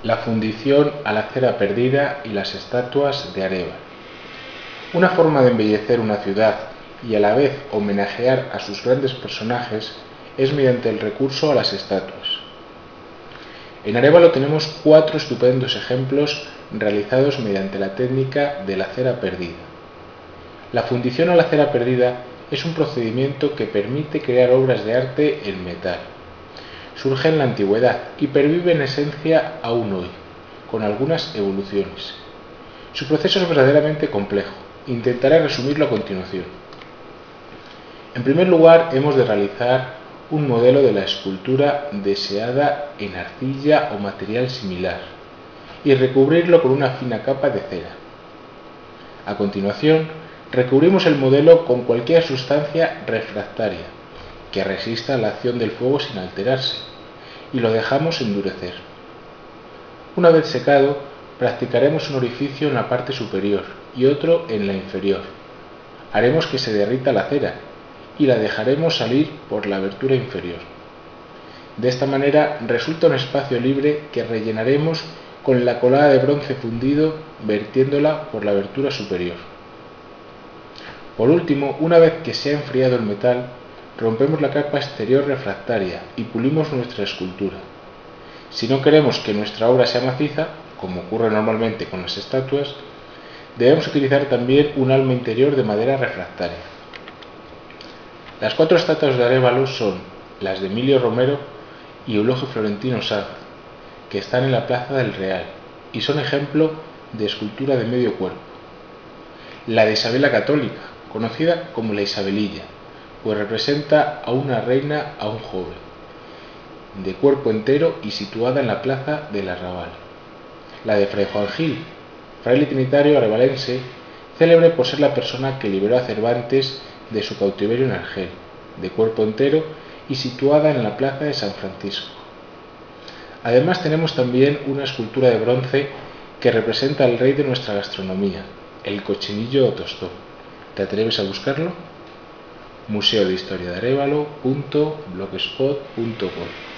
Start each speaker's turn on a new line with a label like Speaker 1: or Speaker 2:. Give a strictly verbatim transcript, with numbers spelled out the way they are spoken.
Speaker 1: la fundición a la cera perdida y las estatuas de Arévalo. Una forma de embellecer una ciudad y a la vez homenajear a sus grandes personajes es mediante el recurso a las estatuas. En Arévalo tenemos cuatro estupendos ejemplos realizados mediante la técnica de la cera perdida. La fundición a la cera perdida es un procedimiento que permite crear obras de arte en metal. Surge en la antigüedad y pervive en esencia aún hoy, con algunas evoluciones. Su proceso es verdaderamente complejo. Intentaré resumirlo a continuación. En primer lugar, hemos de realizar un modelo de la escultura deseada en arcilla o material similar y recubrirlo con una fina capa de cera. A continuación, recubrimos el modelo con cualquier sustancia refractaria que resista la acción del fuego sin alterarse y lo dejamos endurecer. Una vez secado, practicaremos un orificio en la parte superior y otro en la inferior. Haremos que se derrita la cera y la dejaremos salir por la abertura inferior. De esta manera resulta un espacio libre que rellenaremos con la colada de bronce fundido vertiéndola por la abertura superior. Por último, una vez que se ha enfriado el metal, rompemos la capa exterior refractaria y pulimos nuestra escultura. Si no queremos que nuestra obra sea maciza, como ocurre normalmente con las estatuas, debemos utilizar también un alma interior de madera refractaria. Las cuatro estatuas de Arévalo son las de Emilio Romero y Eulogio Florentino Sanz, que están en la Plaza del Real y son ejemplo de escultura de medio cuerpo. La de Isabel la Católica, conocida como la Isabelilla, pues representa a una reina a un joven, de cuerpo entero y situada en la Plaza del Arrabal. La de Fray Juan Gil, fraile trinitario arrebalense, célebre por ser la persona que liberó a Cervantes de su cautiverio en Argel, de cuerpo entero y situada en la Plaza de San Francisco. Además tenemos también una escultura de bronce que representa al rey de nuestra gastronomía, el cochinillo o tostón. ¿Te atreves a buscarlo? museo de historia de arévalo punto blogspot punto com